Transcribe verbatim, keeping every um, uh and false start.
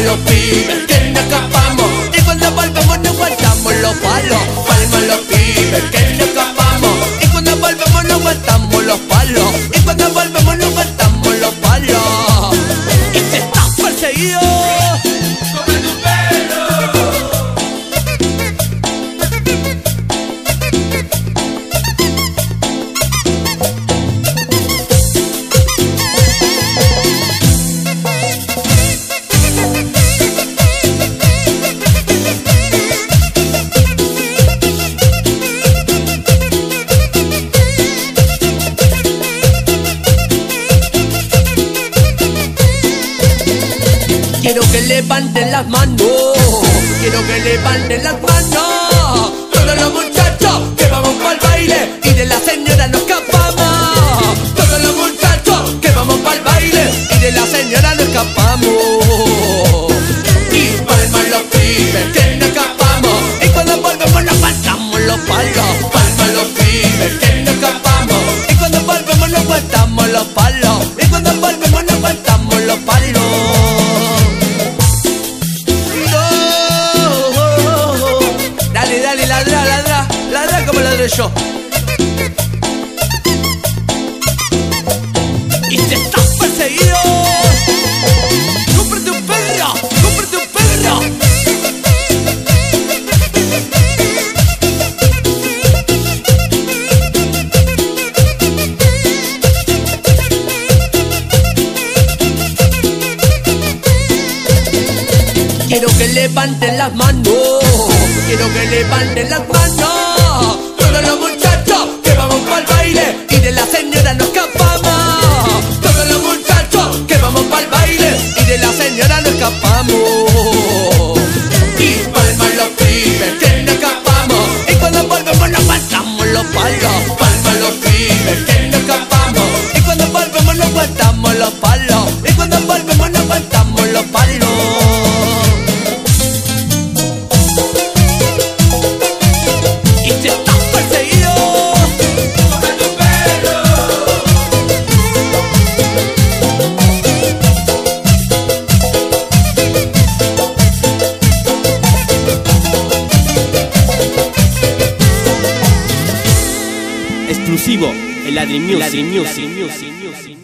los pibes que nos escapamos y cuando volvemos no aguantamos los palos. Palman los pibes que nos escapamos y cuando volvemos no aguantamos los palos. Y cuando volvemos no aguantamos los palos. Y si estás perseguido, ¡come tu pelo! quiero que levanten las manos, quiero que levanten las manos. Todos los muchachos que vamos pa'l baile y de la señora nos escapamos. Todos los muchachos que vamos pa'l baile y de la señora nos escapamos. Y palman los pibes que nos escapamos y cuando volvemos nos aguantamos los palos. Palman los pibes que nos escapamos y cuando volvemos nos aguantamos los palos. Y cuando volvemos nos aguantamos los palos. Dale, dale, ladra, ladra, ladra como ladré yo. Y si estás perseguido, cómprate un perro, cómprate un perro. Quiero que levanten las manos, quiero que levanten las manos. Todos los muchachos que vamos pa'l baile y de la señora nos escapamos. Todos los muchachos que vamos pa'l baile y de la señora nos escapamos. Y palman los pibes que nos escapamos y cuando volvemos nos aguantamos los palos. Palman los pibes que nos escapamos y cuando volvemos nos aguantamos los palos. Y cuando volvemos nos aguantamos los palos. Exclusivo, el Ladri Music.